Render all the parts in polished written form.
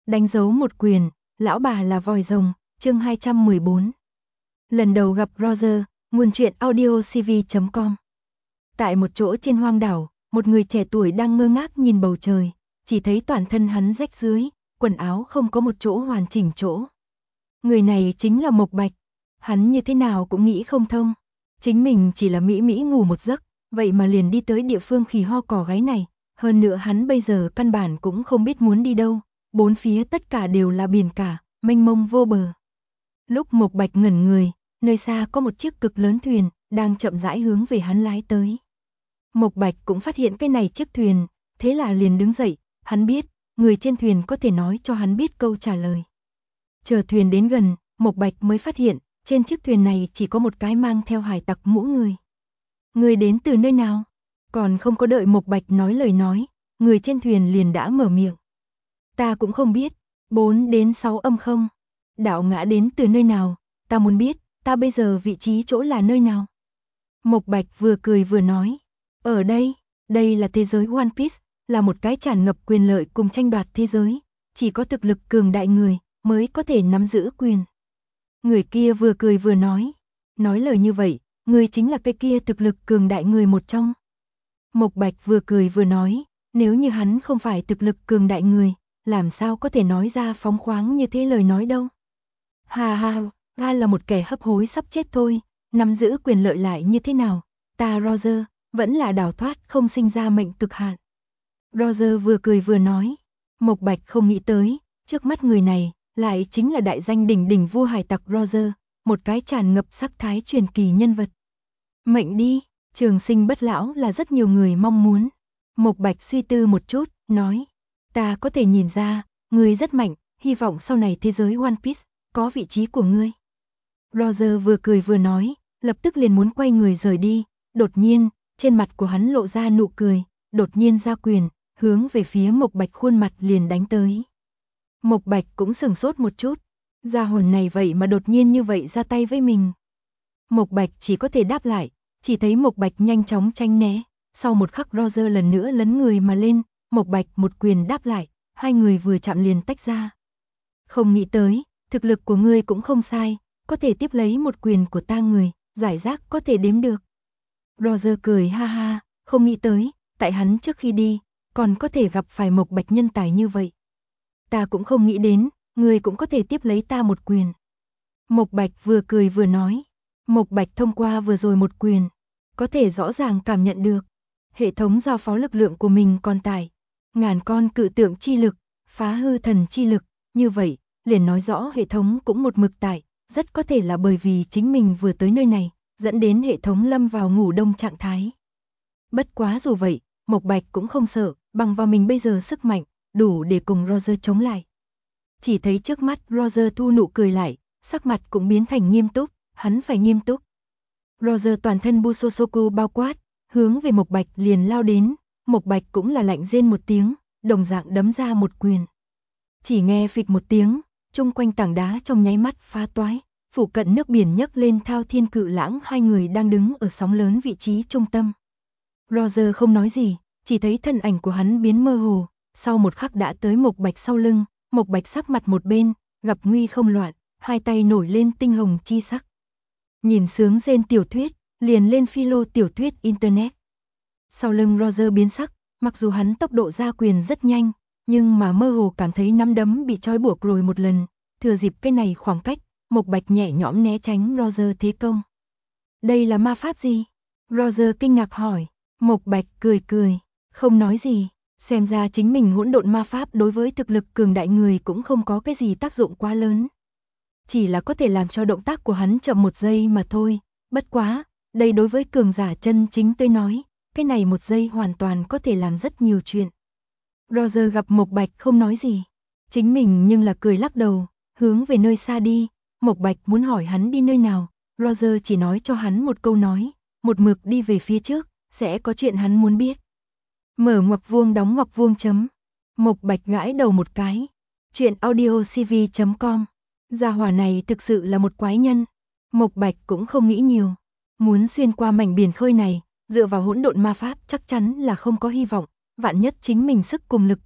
Đánh dấu một quyền, lão bà là vòi rồng, chương 214. Lần đầu gặp Roger, nguồn truyện audiocv.com. Tại một chỗ trên hoang đảo, một người trẻ tuổi đang ngơ ngác nhìn bầu trời, chỉ thấy toàn thân hắn rách rưới, quần áo không có một chỗ hoàn chỉnh chỗ. Người này chính là Mộc Bạch, hắn như thế nào cũng nghĩ không thông. Chính mình chỉ là mỹ mỹ ngủ một giấc, vậy mà liền đi tới địa phương khỉ ho cỏ gáy này, hơn nữa hắn bây giờ căn bản cũng không biết muốn đi đâu, bốn phía tất cả đều là biển cả, mênh mông vô bờ. Lúc Mộc Bạch ngẩn người, nơi xa có một chiếc cực lớn thuyền, đang chậm rãi hướng về hắn lái tới. Mộc Bạch cũng phát hiện cái này chiếc thuyền, thế là liền đứng dậy, hắn biết, người trên thuyền có thể nói cho hắn biết câu trả lời. Chờ thuyền đến gần, Mộc Bạch mới phát hiện, trên chiếc thuyền này chỉ có một cái mang theo hải tặc mũ người. Người đến từ nơi nào? Còn không có đợi Mộc Bạch nói lời nói, người trên thuyền liền đã mở miệng. Ta cũng không biết, 4 đến 6 âm không. Đạo ngã đến từ nơi nào, ta muốn biết, ta bây giờ vị trí chỗ là nơi nào. Mộc Bạch vừa cười vừa nói, ở đây, đây là thế giới One Piece, là một cái tràn ngập quyền lợi cùng tranh đoạt thế giới, chỉ có thực lực cường đại người mới có thể nắm giữ quyền. Người kia vừa cười vừa nói lời như vậy, người chính là cái kia thực lực cường đại người một trong. Mộc Bạch vừa cười vừa nói, nếu như hắn không phải thực lực cường đại người, làm sao có thể nói ra phóng khoáng như thế lời nói đâu. Hà hà, ta là một kẻ hấp hối sắp chết thôi, nắm giữ quyền lợi lại như thế nào, ta Roger, vẫn là đào thoát không sinh ra mệnh cực hạn. Roger vừa cười vừa nói, Mộc Bạch không nghĩ tới, trước mắt người này, lại chính là đại danh đỉnh đỉnh vua hải tặc Roger, một cái tràn ngập sắc thái truyền kỳ nhân vật. Mệnh đi, trường sinh bất lão là rất nhiều người mong muốn. Mộc Bạch suy tư một chút, nói, ta có thể nhìn ra, ngươi rất mạnh, hy vọng sau này thế giới One Piece có vị trí của ngươi. Roger vừa cười vừa nói, lập tức liền muốn quay người rời đi, đột nhiên, trên mặt của hắn lộ ra nụ cười, đột nhiên ra quyền, hướng về phía Mộc Bạch khuôn mặt liền đánh tới. Mộc Bạch cũng sửng sốt một chút, gia hồn này vậy mà đột nhiên như vậy ra tay với mình. Mộc Bạch chỉ có thể đáp lại, chỉ thấy Mộc Bạch nhanh chóng tránh né, sau một khắc Roger lần nữa lấn người mà lên, Mộc Bạch một quyền đáp lại, hai người vừa chạm liền tách ra. Không nghĩ tới, thực lực của ngươi cũng không sai, có thể tiếp lấy một quyền của ta người, giải rác có thể đếm được. Roger cười ha ha, không nghĩ tới, tại hắn trước khi đi, còn có thể gặp phải Mộc Bạch nhân tài như vậy. Ta cũng không nghĩ đến, ngươi cũng có thể tiếp lấy ta một quyền. Mộc Bạch vừa cười vừa nói, Mộc Bạch thông qua vừa rồi một quyền, có thể rõ ràng cảm nhận được, hệ thống giao phó lực lượng của mình còn tải, ngàn con cự tượng chi lực, phá hư thần chi lực, như vậy, liền nói rõ hệ thống cũng một mực tải, rất có thể là bởi vì chính mình vừa tới nơi này, dẫn đến hệ thống lâm vào ngủ đông trạng thái. Bất quá dù vậy, Mộc Bạch cũng không sợ, bằng vào mình bây giờ sức mạnh, đủ để cùng Roger chống lại. Chỉ thấy trước mắt Roger thu nụ cười lại, sắc mặt cũng biến thành nghiêm túc, hắn phải nghiêm túc. Roger toàn thân Busosoku bao quát, hướng về Mộc Bạch liền lao đến, Mộc Bạch cũng là lạnh rên một tiếng, đồng dạng đấm ra một quyền. Chỉ nghe phịch một tiếng, chung quanh tảng đá trong nháy mắt phá toái, phụ cận nước biển nhấc lên thao thiên cự lãng, hai người đang đứng ở sóng lớn vị trí trung tâm. Roger không nói gì, chỉ thấy thân ảnh của hắn biến mơ hồ, sau một khắc đã tới Mộc Bạch sau lưng, Mộc Bạch sắc mặt một bên, gặp nguy không loạn, hai tay nổi lên tinh hồng chi sắc. Nhìn sướng rên tiểu thuyết, liền lên philo tiểu thuyết internet. Sau lưng Roger biến sắc, mặc dù hắn tốc độ ra quyền rất nhanh, nhưng mà mơ hồ cảm thấy nắm đấm bị trói buộc rồi một lần, thừa dịp cái này khoảng cách, Mộc Bạch nhẹ nhõm né tránh Roger thế công. Đây là ma pháp gì? Roger kinh ngạc hỏi, Mộc Bạch cười cười, không nói gì, xem ra chính mình hỗn độn ma pháp đối với thực lực cường đại người cũng không có cái gì tác dụng quá lớn. Chỉ là có thể làm cho động tác của hắn chậm một giây mà thôi, bất quá, đây đối với cường giả chân chính tới nói, cái này một giây hoàn toàn có thể làm rất nhiều chuyện. Roger gặp Mộc Bạch không nói gì, chính mình nhưng là cười lắc đầu, hướng về nơi xa đi, Mộc Bạch muốn hỏi hắn đi nơi nào, Roger chỉ nói cho hắn một câu nói, một mực đi về phía trước, sẽ có chuyện hắn muốn biết. Mở ngoặc vuông đóng ngoặc vuông chấm. Mộc Bạch gãi đầu một cái. Chuyện audiocv.com. Gia hỏa này thực sự là một quái nhân. Mộc Bạch cũng không nghĩ nhiều. Muốn xuyên qua mảnh biển khơi này, dựa vào hỗn độn ma pháp chắc chắn là không có hy vọng. Vạn nhất chính mình sức cùng lực kiệt,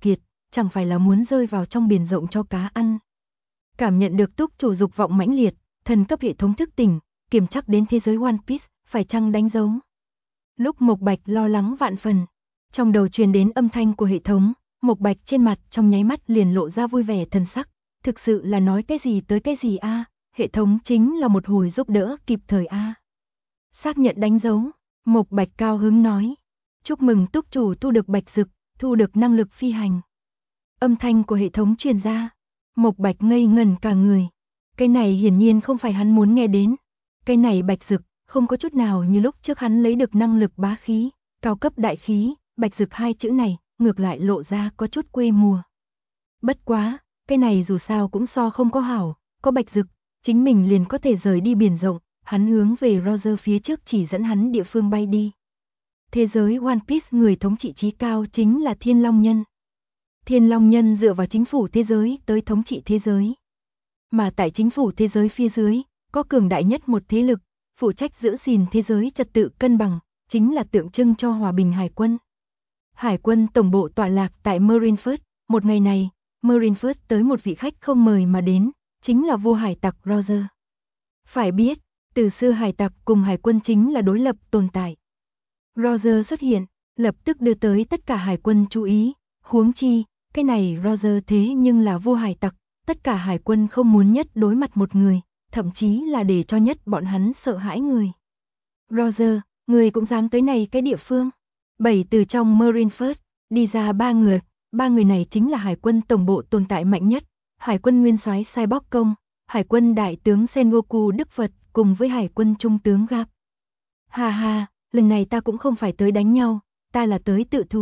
chẳng phải là muốn rơi vào trong biển rộng cho cá ăn. Cảm nhận được túc chủ dục vọng mãnh liệt, thần cấp hệ thống thức tỉnh, kiểm chắc đến thế giới One Piece, phải chăng đánh dấu. Lúc Mộc Bạch lo lắng vạn phần, trong đầu truyền đến âm thanh của hệ thống, Mộc Bạch trên mặt trong nháy mắt liền lộ ra vui vẻ thần sắc, thực sự là nói cái gì tới cái gì a, hệ thống chính là một hồi giúp đỡ kịp thời a. Xác nhận đánh dấu, Mộc Bạch cao hứng nói, chúc mừng túc chủ thu được bạch dực, thu được năng lực phi hành. Âm thanh của hệ thống truyền ra, Mộc Bạch ngây ngẩn cả người. Cái này hiển nhiên không phải hắn muốn nghe đến. Cái này bạch dực, không có chút nào như lúc trước hắn lấy được năng lực bá khí, cao cấp đại khí, bạch dực hai chữ này, ngược lại lộ ra có chút quê mùa. Bất quá, cái này dù sao cũng so không có hảo, có bạch dực, chính mình liền có thể rời đi biển rộng, hắn hướng về Roger phía trước chỉ dẫn hắn địa phương bay đi. Thế giới One Piece người thống trị chí cao chính là Thiên Long Nhân. Thiên Long Nhân dựa vào chính phủ thế giới tới thống trị thế giới. Mà tại chính phủ thế giới phía dưới, có cường đại nhất một thế lực, phụ trách giữ gìn thế giới trật tự cân bằng, chính là tượng trưng cho hòa bình hải quân. Hải quân tổng bộ tọa lạc tại Marineford, một ngày này, Marineford tới một vị khách không mời mà đến, chính là vua hải tặc Roger. Phải biết, từ xưa hải tặc cùng hải quân chính là đối lập tồn tại. Roger xuất hiện, lập tức đưa tới tất cả hải quân chú ý, huống chi, cái này Roger thế nhưng là vua hải tặc, tất cả hải quân không muốn nhất đối mặt một người, thậm chí là để cho nhất bọn hắn sợ hãi người. Roger, người cũng dám tới này cái địa phương. 7 từ trong Marineford, đi ra 3 người này chính là hải quân tổng bộ tồn tại mạnh nhất, hải quân nguyên soái Cyborg Công, hải quân đại tướng Sengoku Đức Phật cùng với hải quân trung tướng Gap. Ha ha, lần này ta cũng không phải tới đánh nhau, ta là tới tự thú.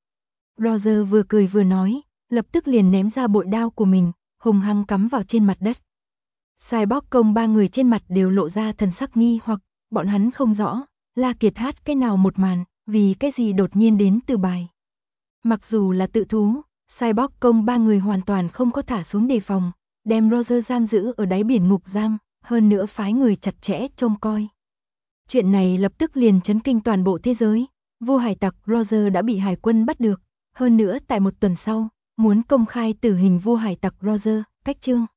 Roger vừa cười vừa nói, lập tức liền ném ra bội đao của mình, hùng hăng cắm vào trên mặt đất. Cyborg Công 3 người trên mặt đều lộ ra thần sắc nghi hoặc, bọn hắn không rõ, La Kiệt hát cái nào một màn, vì cái gì đột nhiên đến từ bài. Mặc dù là tự thú, Cyborg Công 3 người hoàn toàn không có thả xuống đề phòng, đem Roger giam giữ ở đáy biển ngục giam, hơn nữa phái người chặt chẽ trông coi. Chuyện này lập tức liền chấn kinh toàn bộ thế giới, vua hải tặc Roger đã bị hải quân bắt được, hơn nữa tại một tuần sau, muốn công khai tử hình vua hải tặc Roger, cách chương.